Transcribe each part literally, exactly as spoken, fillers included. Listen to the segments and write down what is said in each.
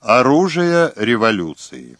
Оружие революции.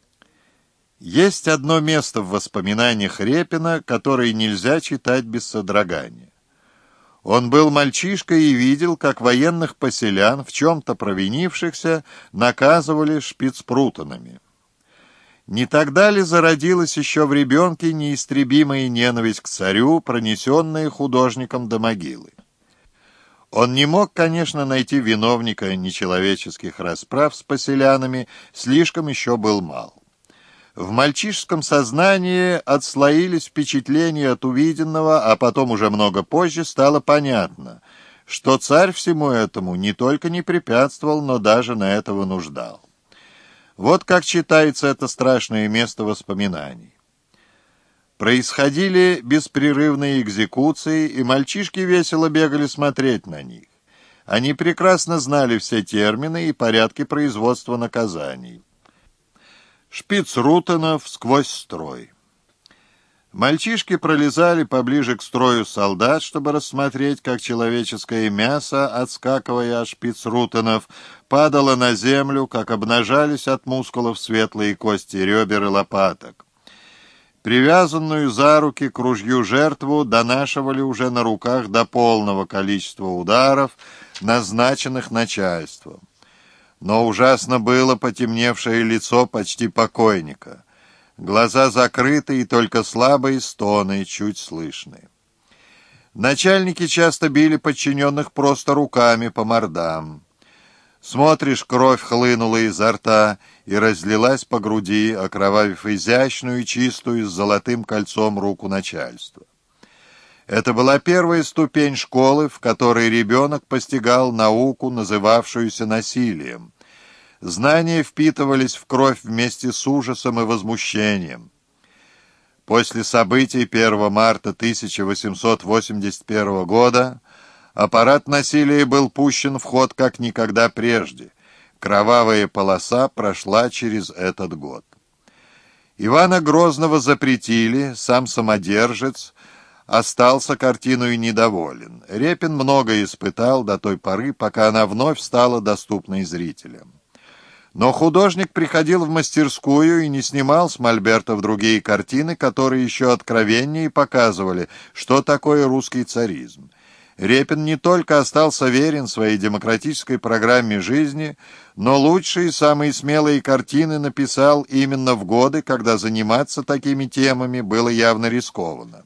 Есть одно место в воспоминаниях Репина, которое нельзя читать без содрогания. Он был мальчишкой и видел, как военных поселян, в чем-то провинившихся, наказывали шпицпрутанами. Не тогда ли зародилась еще в ребенке неистребимая ненависть к царю, пронесенная художником до могилы? Он не мог, конечно, найти виновника нечеловеческих расправ с поселянами, слишком еще был мал. В мальчишеском сознании отслоились впечатления от увиденного, а потом уже много позже стало понятно, что царь всему этому не только не препятствовал, но даже на это вынуждал. Вот как читается это страшное место воспоминаний. Происходили беспрерывные экзекуции, и мальчишки весело бегали смотреть на них. Они прекрасно знали все термины и порядки производства наказаний. Шпицрутенов сквозь строй. Мальчишки пролезали поближе к строю солдат, чтобы рассмотреть, как человеческое мясо, отскакивая от шпицрутенов, падало на землю, как обнажались от мускулов светлые кости ребер и лопаток. Привязанную за руки к ружью жертву донашивали уже на руках до полного количества ударов, назначенных начальством. Но ужасно было потемневшее лицо почти покойника. Глаза закрыты, и только слабые стоны чуть слышны. Начальники часто били подчиненных просто руками по мордам. Смотришь, кровь хлынула изо рта и разлилась по груди, окровавив изящную и чистую с золотым кольцом руку начальства. Это была первая ступень школы, в которой ребенок постигал науку, называвшуюся насилием. Знания впитывались в кровь вместе с ужасом и возмущением. После событий первого марта тысяча восемьсот восемьдесят первого года аппарат насилия был пущен в ход как никогда прежде. Кровавая полоса прошла через этот год. Ивана Грозного запретили, сам самодержец остался картиной недоволен. Репин многое испытал до той поры, пока она вновь стала доступной зрителям. Но художник приходил в мастерскую и не снимал с мольбертов другие картины, которые еще откровеннее показывали, что такое русский царизм. Репин не только остался верен своей демократической программе жизни, но лучшие и самые смелые картины написал именно в годы, когда заниматься такими темами было явно рискованно.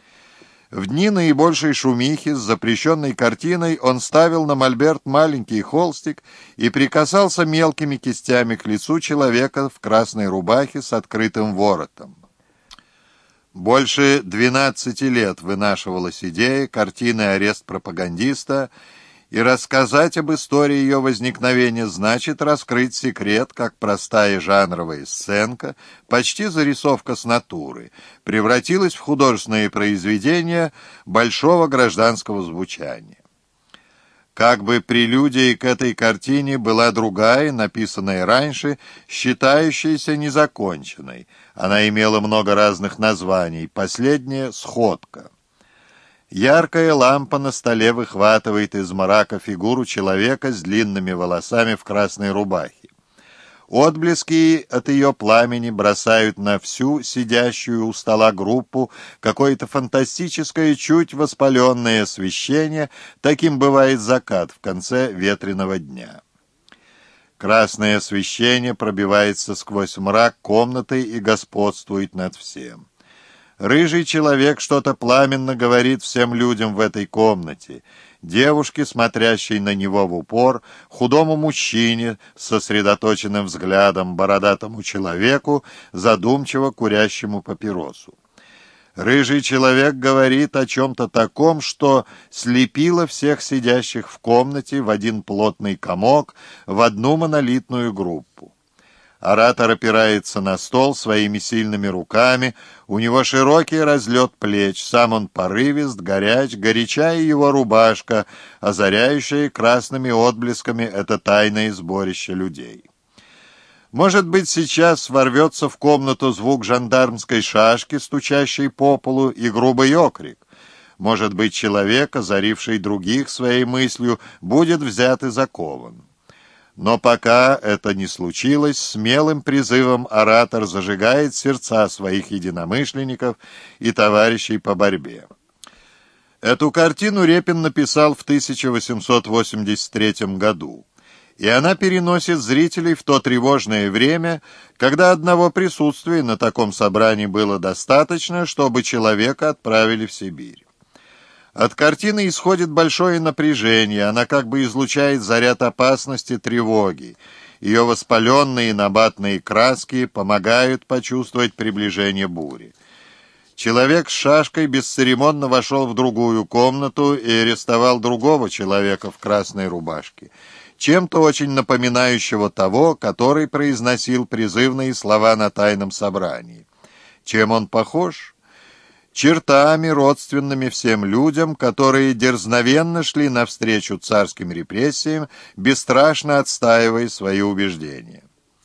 В дни наибольшей шумихи с запрещенной картиной он ставил на мольберт маленький холстик и прикасался мелкими кистями к лицу человека в красной рубахе с открытым воротом. Больше двенадцати лет вынашивалась идея картины «Арест пропагандиста», и рассказать об истории ее возникновения значит раскрыть секрет, как простая жанровая сценка, почти зарисовка с натуры, превратилась в художественное произведение большого гражданского звучания. Как бы прелюдией к этой картине была другая, написанная раньше, считающаяся незаконченной. Она имела много разных названий, последняя — «Сходка». Яркая лампа на столе выхватывает из мрака фигуру человека с длинными волосами в красной рубахе. Отблески от ее пламени бросают на всю сидящую у стола группу какое-то фантастическое, чуть воспаленное освещение, таким бывает закат в конце ветреного дня. Красное освещение пробивается сквозь мрак комнаты и господствует над всем. Рыжий человек что-то пламенно говорит всем людям в этой комнате. Девушке, смотрящей на него в упор, худому мужчине с сосредоточенным взглядом, бородатому человеку, задумчиво курящему папиросу. Рыжий человек говорит о чем-то таком, что слепило всех сидящих в комнате в один плотный комок, в одну монолитную группу. Оратор опирается на стол своими сильными руками, у него широкий разлет плеч, сам он порывист, горяч, горяча и его рубашка, озаряющая красными отблесками это тайное сборище людей. Может быть, сейчас ворвется в комнату звук жандармской шашки, стучащей по полу, и грубый окрик. Может быть, человек, озаривший других своей мыслью, будет взят и закован. Но пока это не случилось, смелым призывом оратор зажигает сердца своих единомышленников и товарищей по борьбе. Эту картину Репин написал в тысяча восемьсот восемьдесят третьем году, и она переносит зрителей в то тревожное время, когда одного присутствия на таком собрании было достаточно, чтобы человека отправили в Сибирь. От картины исходит большое напряжение, она как бы излучает заряд опасности, тревоги. Ее воспаленные набатные краски помогают почувствовать приближение бури. Человек с шашкой бесцеремонно вошел в другую комнату и арестовал другого человека в красной рубашке, чем-то очень напоминающего того, который произносил призывные слова на тайном собрании. Чем он похож? Чертами, родственными всем людям, которые дерзновенно шли навстречу царским репрессиям, бесстрашно отстаивая свои убеждения.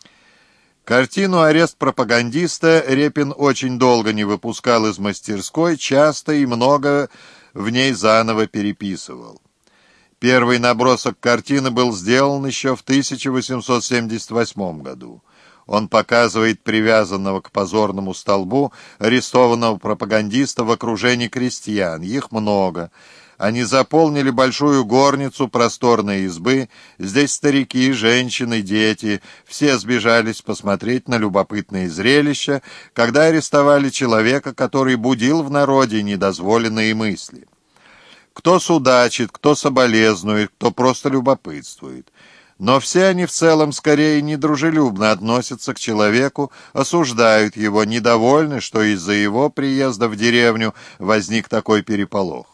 Картину «Арест пропагандиста» Репин очень долго не выпускал из мастерской, часто и много в ней заново переписывал. Первый набросок картины был сделан еще в тысяча восемьсот семьдесят восьмом году. Он показывает привязанного к позорному столбу арестованного пропагандиста в окружении крестьян. Их много. Они заполнили большую горницу просторной избы. Здесь старики, женщины, дети. Все сбежались посмотреть на любопытное зрелище, когда арестовали человека, который будил в народе недозволенные мысли. Кто судачит, кто соболезнует, кто просто любопытствует. Но все они в целом скорее недружелюбно относятся к человеку, осуждают его, недовольны, что из-за его приезда в деревню возник такой переполох.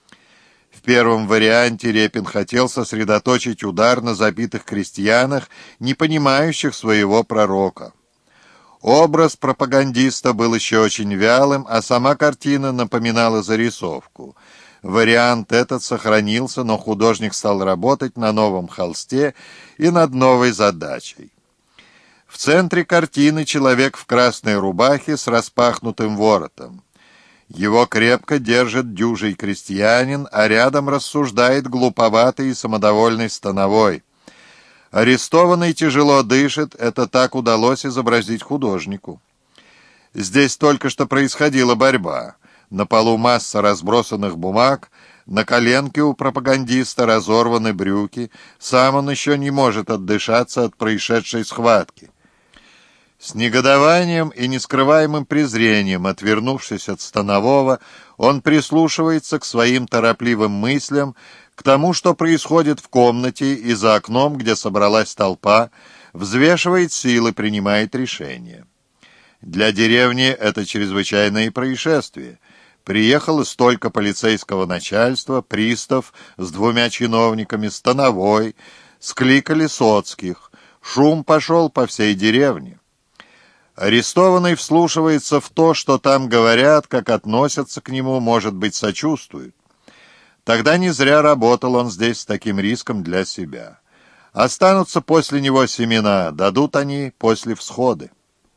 В первом варианте Репин хотел сосредоточить удар на забитых крестьянах, не понимающих своего пророка. Образ пропагандиста был еще очень вялым, а сама картина напоминала зарисовку. Вариант этот сохранился, но художник стал работать на новом холсте и над новой задачей. В центре картины человек в красной рубахе с распахнутым воротом. Его крепко держит дюжий крестьянин, а рядом рассуждает глуповатый и самодовольный становой. Арестованный тяжело дышит, это так удалось изобразить художнику. Здесь только что происходила борьба. На полу масса разбросанных бумаг, на коленке у пропагандиста разорваны брюки, сам он еще не может отдышаться от происшедшей схватки. С негодованием и нескрываемым презрением, отвернувшись от станового, он прислушивается к своим торопливым мыслям, к тому, что происходит в комнате и за окном, где собралась толпа, взвешивает силы, принимает решения. Для деревни это чрезвычайное происшествие. Приехало столько полицейского начальства, пристав с двумя чиновниками, становой, скликали соцких. Шум пошел по всей деревне. Арестованный вслушивается в то, что там говорят, как относятся к нему, может быть, сочувствуют. Тогда не зря работал он здесь с таким риском для себя. Останутся после него семена, дадут они после всходы.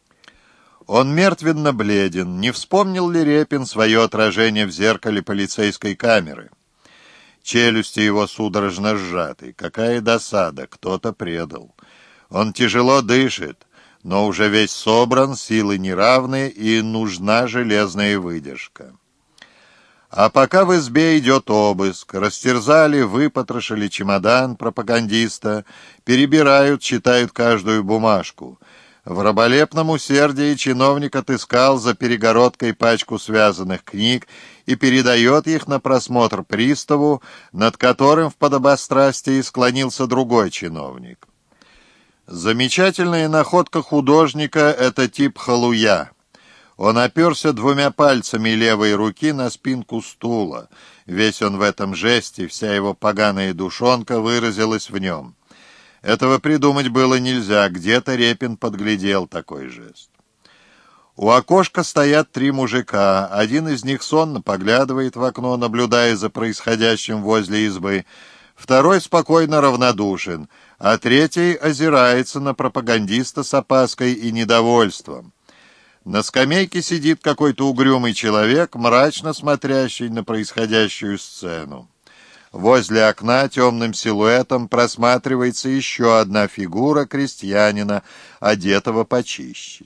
Он мертвенно бледен. Не вспомнил ли Репин свое отражение в зеркале полицейской камеры? Челюсти его судорожно сжаты. Какая досада, кто-то предал. Он тяжело дышит, но уже весь собран, силы неравные, и нужна железная выдержка. А пока в избе идет обыск, растерзали, выпотрошили чемодан пропагандиста, перебирают, читают каждую бумажку. В раболепном усердии чиновник отыскал за перегородкой пачку связанных книг и передает их на просмотр приставу, над которым в подобострастии склонился другой чиновник. Замечательная находка художника — это тип халуя. Он оперся двумя пальцами левой руки на спинку стула. Весь он в этом жесте, вся его поганая душонка выразилась в нем. Этого придумать было нельзя, где-то Репин подглядел такой жест. У окошка стоят три мужика, один из них сонно поглядывает в окно, наблюдая за происходящим возле избы, второй спокойно равнодушен, а третий озирается на пропагандиста с опаской и недовольством. На скамейке сидит какой-то угрюмый человек, мрачно смотрящий на происходящую сцену. Возле окна темным силуэтом просматривается еще одна фигура крестьянина, одетого почище.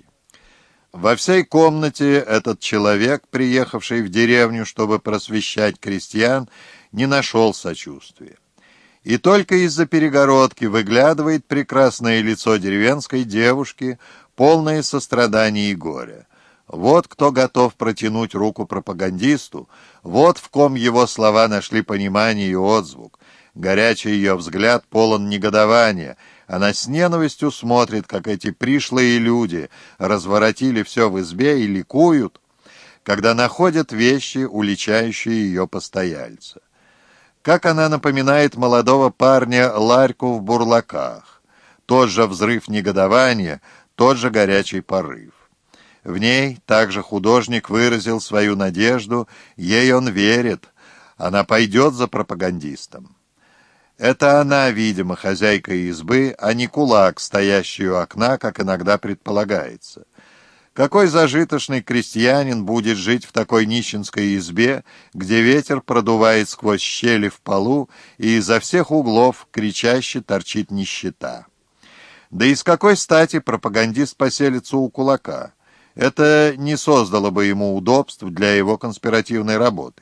Во всей комнате этот человек, приехавший в деревню, чтобы просвещать крестьян, не нашел сочувствия. И только из-за перегородки выглядывает прекрасное лицо деревенской девушки, полное сострадания и горя. Вот кто готов протянуть руку пропагандисту, вот в ком его слова нашли понимание и отзвук. Горячий ее взгляд полон негодования. Она с ненавистью смотрит, как эти пришлые люди разворотили все в избе и ликуют, когда находят вещи, уличающие ее постояльца. Как она напоминает молодого парня Ларьку в бурлаках. Тот же взрыв негодования, тот же горячий порыв. В ней также художник выразил свою надежду, ей он верит, она пойдет за пропагандистом. Это она, видимо, хозяйка избы, а не кулак, стоящий у окна, как иногда предполагается. Какой зажиточный крестьянин будет жить в такой нищенской избе, где ветер продувает сквозь щели в полу и изо всех углов кричаще торчит нищета? Да и с какой стати пропагандист поселится у кулака? Это не создало бы ему удобств для его конспиративной работы.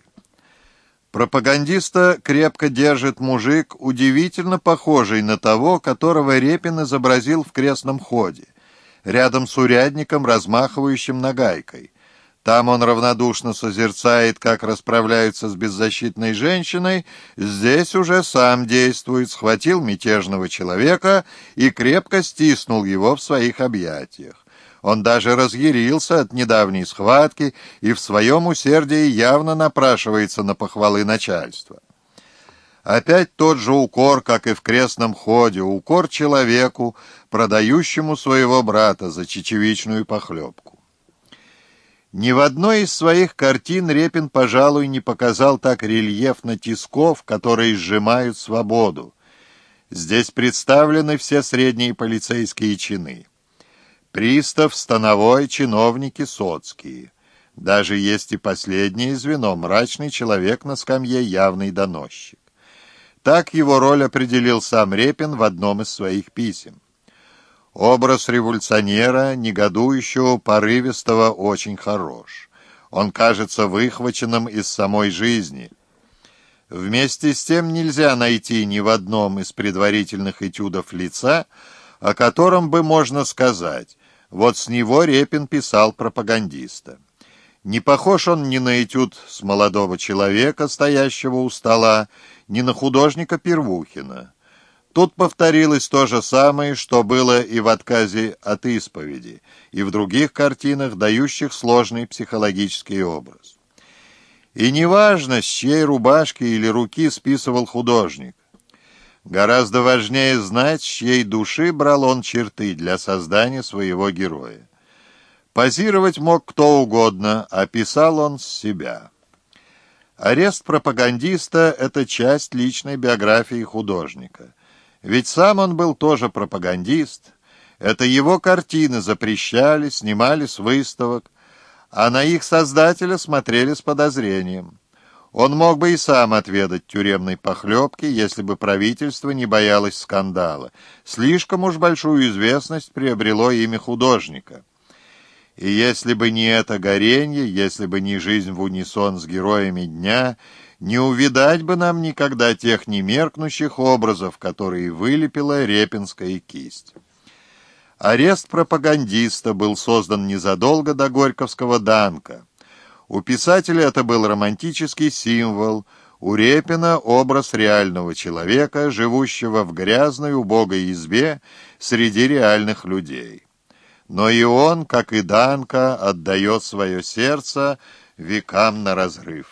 Пропагандиста крепко держит мужик, удивительно похожий на того, которого Репин изобразил в крестном ходе, рядом с урядником, размахивающим нагайкой. Там он равнодушно созерцает, как расправляются с беззащитной женщиной, здесь уже сам действует, схватил мятежного человека и крепко стиснул его в своих объятиях. Он даже разъярился от недавней схватки и в своем усердии явно напрашивается на похвалы начальства. Опять тот же укор, как и в крестном ходе, укор человеку, продающему своего брата за чечевичную похлебку. Ни в одной из своих картин Репин, пожалуй, не показал так рельефно тисков, которые сжимают свободу. Здесь представлены все средние полицейские чины. Пристав, становой, чиновники, соцкие. Даже есть и последнее звено, мрачный человек на скамье, явный доносчик. Так его роль определил сам Репин в одном из своих писем. Образ революционера, негодующего, порывистого, очень хорош. Он кажется выхваченным из самой жизни. Вместе с тем нельзя найти ни в одном из предварительных этюдов лица, о котором бы можно сказать: вот с него Репин писал пропагандиста. Не похож он ни на этюд с молодого человека, стоящего у стола, ни на художника Первухина. Тут повторилось то же самое, что было и в отказе от исповеди, и в других картинах, дающих сложный психологический образ. И неважно, с чьей рубашки или руки списывал художник. Гораздо важнее знать, с чьей души брал он черты для создания своего героя. Позировать мог кто угодно, а писал он с себя. Арест пропагандиста — это часть личной биографии художника. Ведь сам он был тоже пропагандист. Это его картины запрещали, снимали с выставок, а на их создателя смотрели с подозрением. Он мог бы и сам отведать тюремной похлебки, если бы правительство не боялось скандала. Слишком уж большую известность приобрело имя художника. И если бы не это горенье, если бы не жизнь в унисон с героями дня, не увидать бы нам никогда тех немеркнущих образов, которые вылепила репинская кисть. Арест пропагандиста был создан незадолго до Горьковского данка. У писателя это был романтический символ, у Репина образ реального человека, живущего в грязной убогой избе среди реальных людей. Но и он, как и Данка, отдает свое сердце векам на разрыв.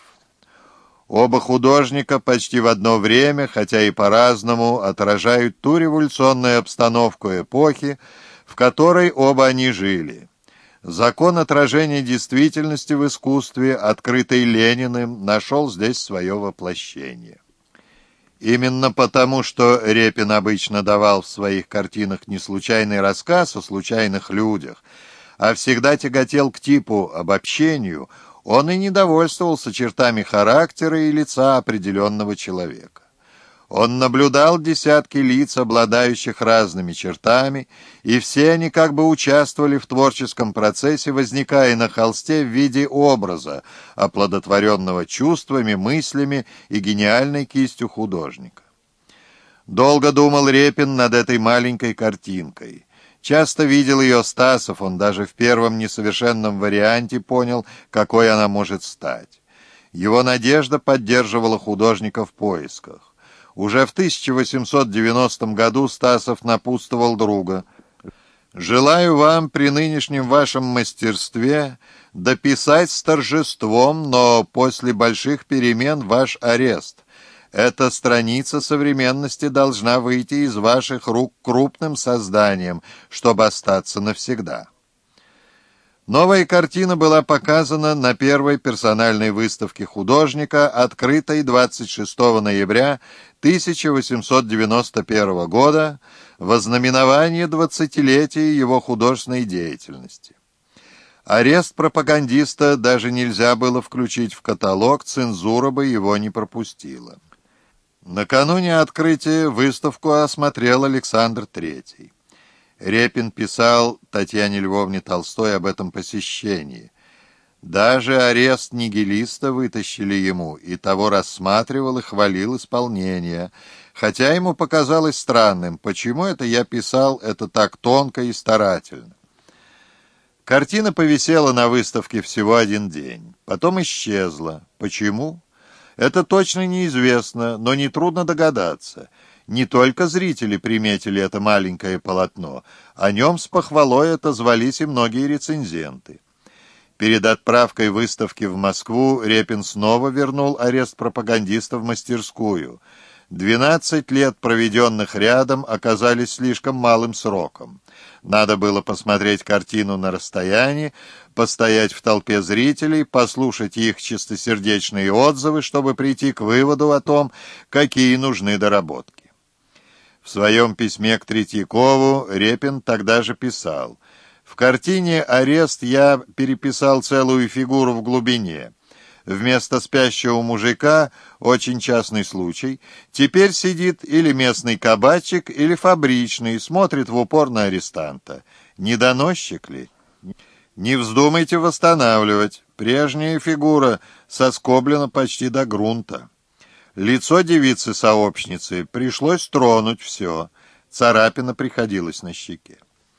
Оба художника почти в одно время, хотя и по-разному, отражают ту революционную обстановку эпохи, в которой оба они жили. Закон отражения действительности в искусстве, открытый Лениным, нашел здесь свое воплощение. Именно потому, что Репин обычно давал в своих картинах не случайный рассказ о случайных людях, а всегда тяготел к типу обобщению, он и не довольствовался чертами характера и лица определенного человека. Он наблюдал десятки лиц, обладающих разными чертами, и все они как бы участвовали в творческом процессе, возникая на холсте в виде образа, оплодотворенного чувствами, мыслями и гениальной кистью художника. Долго думал Репин над этой маленькой картинкой. Часто видел ее Стасов, он даже в первом несовершенном варианте понял, какой она может стать. Его надежда поддерживала художника в поисках. Уже в тысяча восемьсот девяностом году Стасов напутствовал друга: «Желаю вам при нынешнем вашем мастерстве дописать с торжеством, но после больших перемен ваш арест. Эта страница современности должна выйти из ваших рук крупным созданием, чтобы остаться навсегда». Новая картина была показана на первой персональной выставке художника, открытой двадцать шестого ноября тысяча восемьсот девяносто первого года в ознаменование двадцатилетия его художественной деятельности. Арест пропагандиста даже нельзя было включить в каталог, цензура бы его не пропустила. Накануне открытия выставку осмотрел Александр Третий. Репин писал Татьяне Львовне Толстой об этом посещении. Даже арест нигилиста вытащили ему, и того рассматривал и хвалил исполнение, хотя ему показалось странным, почему это я писал это так тонко и старательно. Картина повисела на выставке всего один день, потом исчезла. Почему? Это точно неизвестно, но нетрудно догадаться. Не только зрители приметили это маленькое полотно, о нем с похвалой отозвались и многие рецензенты. Перед отправкой выставки в Москву Репин снова вернул арест пропагандиста в мастерскую. Двенадцать лет, проведенных рядом, оказались слишком малым сроком. Надо было посмотреть картину на расстоянии, постоять в толпе зрителей, послушать их чистосердечные отзывы, чтобы прийти к выводу о том, какие нужны доработки. В своем письме к Третьякову Репин тогда же писал: «В картине «Арест» я переписал целую фигуру в глубине. Вместо спящего мужика, очень частный случай, теперь сидит или местный кабачик, или фабричный, смотрит в упор на арестанта. Не доносчик ли? Не вздумайте восстанавливать. Прежняя фигура соскоблена почти до грунта. Лицо девицы-сообщницы пришлось тронуть все. Царапина приходилась на щеке».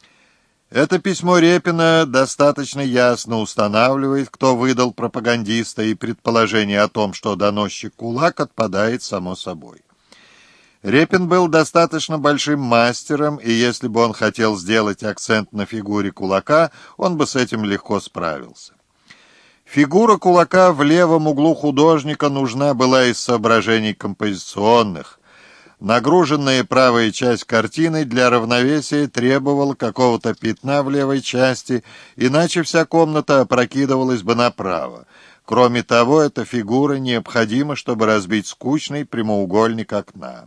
Это письмо Репина достаточно ясно устанавливает, кто выдал пропагандиста, и предположение о том, что доносчик кулак, отпадает само собой. Репин был достаточно большим мастером, и если бы он хотел сделать акцент на фигуре кулака, он бы с этим легко справился. Фигура кулака в левом углу художника нужна была из соображений композиционных. Нагруженная правая часть картины для равновесия требовала какого-то пятна в левой части, иначе вся комната опрокидывалась бы направо. Кроме того, эта фигура необходима, чтобы разбить скучный прямоугольник окна.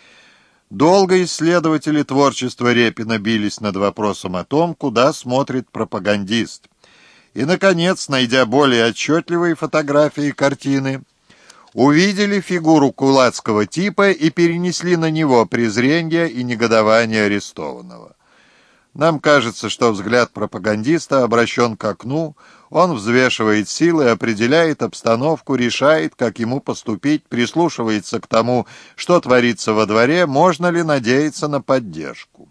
Долго исследователи творчества Репина бились над вопросом о том, куда смотрит пропагандист. И, наконец, найдя более отчетливые фотографии картины, увидели фигуру кулацкого типа и перенесли на него презрение и негодование арестованного. Нам кажется, что взгляд пропагандиста обращен к окну, он взвешивает силы, определяет обстановку, решает, как ему поступить, прислушивается к тому, что творится во дворе, можно ли надеяться на поддержку.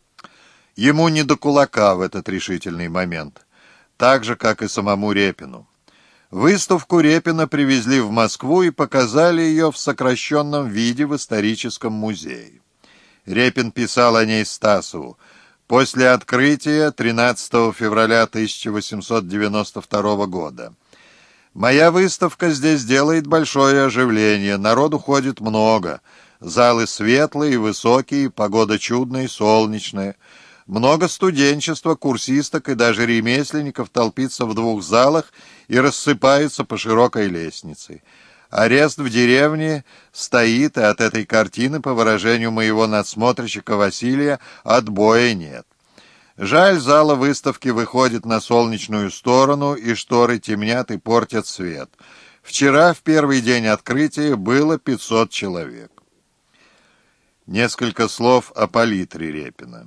Ему не до кулака в этот решительный момент, так же, как и самому Репину. Выставку Репина привезли в Москву и показали ее в сокращенном виде в историческом музее. Репин писал о ней Стасову: «После открытия тринадцатого февраля тысяча восемьсот девяносто второго года. Моя выставка здесь делает большое оживление, народу ходит много, залы светлые и высокие, погода чудная и солнечная. Много студенчества, курсисток и даже ремесленников толпится в двух залах и рассыпаются по широкой лестнице. Арест в деревне стоит, и от этой картины, по выражению моего надсмотрщика Василия, отбоя нет. Жаль, зала выставки выходит на солнечную сторону, и шторы темнят и портят свет. Вчера, в первый день открытия, было пятьсот человек». Несколько слов о палитре Репина.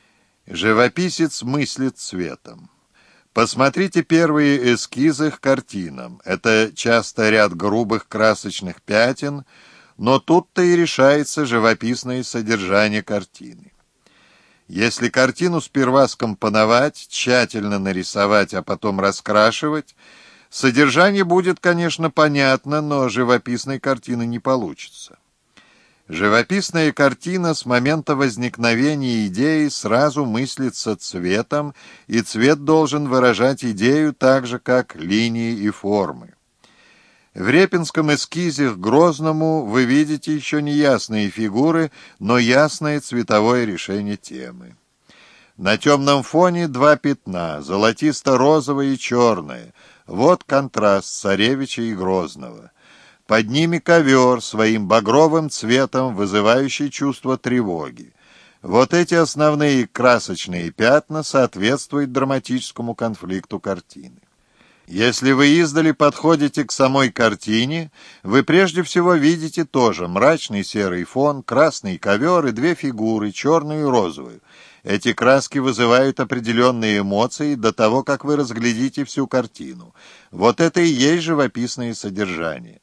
Живописец мыслит цветом. Посмотрите первые эскизы к картинам. Это часто ряд грубых красочных пятен, но тут-то и решается живописное содержание картины. Если картину сперва скомпоновать, тщательно нарисовать, а потом раскрашивать, содержание будет, конечно, понятно, но живописной картины не получится. Живописная картина с момента возникновения идеи сразу мыслится цветом, и цвет должен выражать идею так же, как линии и формы. В репинском эскизе к Грозному вы видите еще не ясные фигуры, но ясное цветовое решение темы. На темном фоне два пятна, золотисто-розовое и черное. Вот контраст царевича и Грозного. Под ними ковер своим багровым цветом, вызывающий чувство тревоги. Вот эти основные красочные пятна соответствуют драматическому конфликту картины. Если вы издали подходите к самой картине, вы прежде всего видите тоже мрачный серый фон, красный ковер и две фигуры, черную и розовую. Эти краски вызывают определенные эмоции до того, как вы разглядите всю картину. Вот это и есть живописное содержание.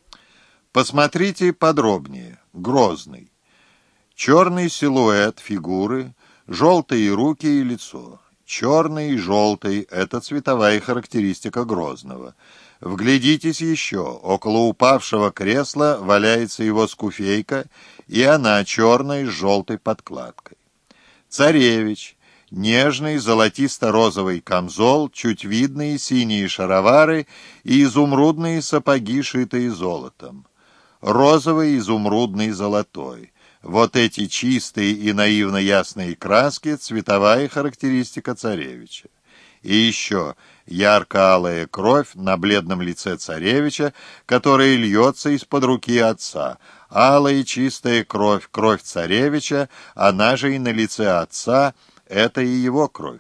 Посмотрите подробнее. Грозный. Черный силуэт фигуры, желтые руки и лицо. Черный и желтый — это цветовая характеристика Грозного. Вглядитесь еще. Около упавшего кресла валяется его скуфейка, и она черная с желтой подкладкой. Царевич. Нежный золотисто-розовый камзол, чуть видные синие шаровары и изумрудные сапоги, шитые золотом. Розовый, изумрудный, золотой. Вот эти чистые и наивно ясные краски — цветовая характеристика царевича. И еще ярко-алая кровь на бледном лице царевича, которая льется из-под руки отца. Алая чистая кровь, кровь царевича, она же и на лице отца, это и его кровь.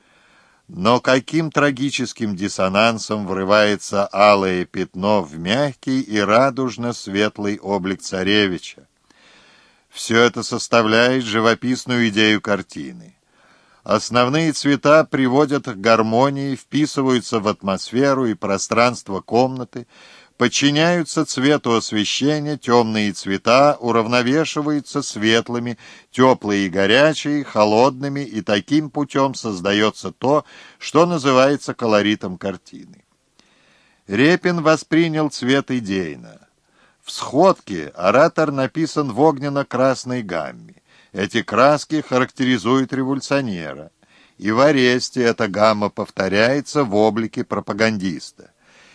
Но каким трагическим диссонансом врывается алое пятно в мягкий и радужно-светлый облик царевича. Все это составляет живописную идею картины. Основные цвета приводят к гармонии, вписываются в атмосферу и пространство комнаты, подчиняются цвету освещения, темные цвета уравновешиваются светлыми, теплые и горячие, холодными, и таким путем создается то, что называется колоритом картины. Репин воспринял цвет идейно. В «Сходке» оратор написан в огненно-красной гамме. Эти краски характеризуют революционера. И в «Аресте» эта гамма повторяется в облике пропагандиста.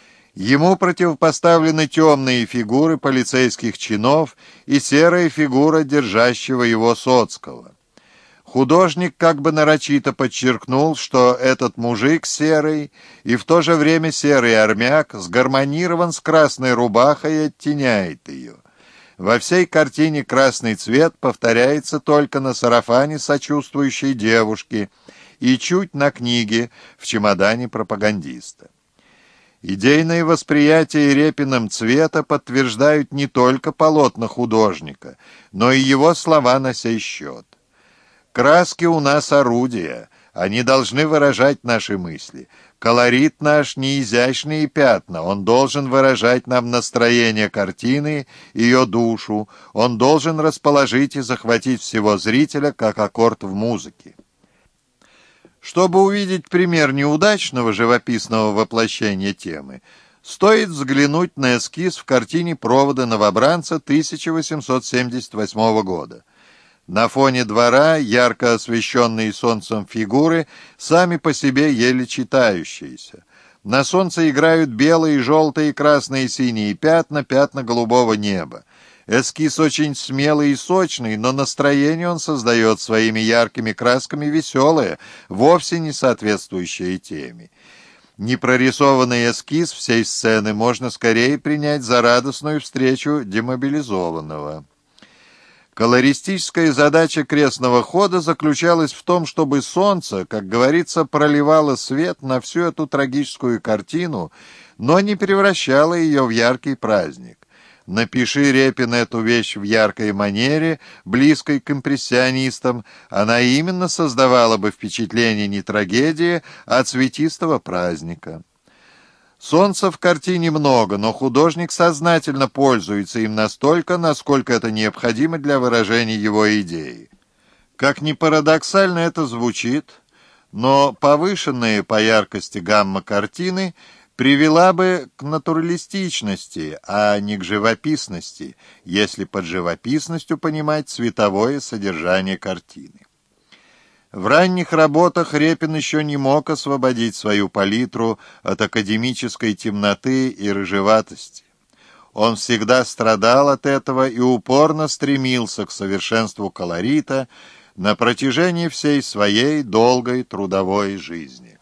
Ему противопоставлены темные фигуры полицейских чинов и серая фигура держащего его Соцкого. Художник как бы нарочито подчеркнул, что этот мужик серый и в то же время серый армяк сгармонирован с красной рубахой и оттеняет ее. Во всей картине красный цвет повторяется только на сарафане сочувствующей девушки и чуть на книге в чемодане пропагандиста. Идейное восприятие Репиным цвета подтверждают не только полотна художника, но и его слова на сей счет. Краски у нас орудия, они должны выражать наши мысли. Колорит наш не изящные пятна, он должен выражать нам настроение картины, ее душу, он должен расположить и захватить всего зрителя, как аккорд в музыке. Чтобы увидеть пример неудачного живописного воплощения темы, стоит взглянуть на эскиз в картине «Проводы новобранца» тысяча восемьсот семьдесят восьмого года. На фоне двора ярко освещенные солнцем фигуры, сами по себе еле читающиеся. На солнце играют белые, желтые, красные и синие пятна, пятна голубого неба. Эскиз очень смелый и сочный, но настроение он создает своими яркими красками веселое, вовсе не соответствующее теме. Непрорисованный эскиз всей сцены можно скорее принять за радостную встречу демобилизованного. Колористическая задача крестного хода заключалась в том, чтобы солнце, как говорится, проливало свет на всю эту трагическую картину, но не превращало ее в яркий праздник. Напиши, Репин, эту вещь в яркой манере, близкой к импрессионистам, она именно создавала бы впечатление не трагедии, а цветистого праздника. Солнца в картине много, но художник сознательно пользуется им настолько, насколько это необходимо для выражения его идеи. Как ни парадоксально это звучит, но повышенная по яркости гамма картины привела бы к натуралистичности, а не к живописности, если под живописностью понимать цветовое содержание картины. В ранних работах Репин еще не мог освободить свою палитру от академической темноты и рыжеватости. Он всегда страдал от этого и упорно стремился к совершенству колорита на протяжении всей своей долгой трудовой жизни.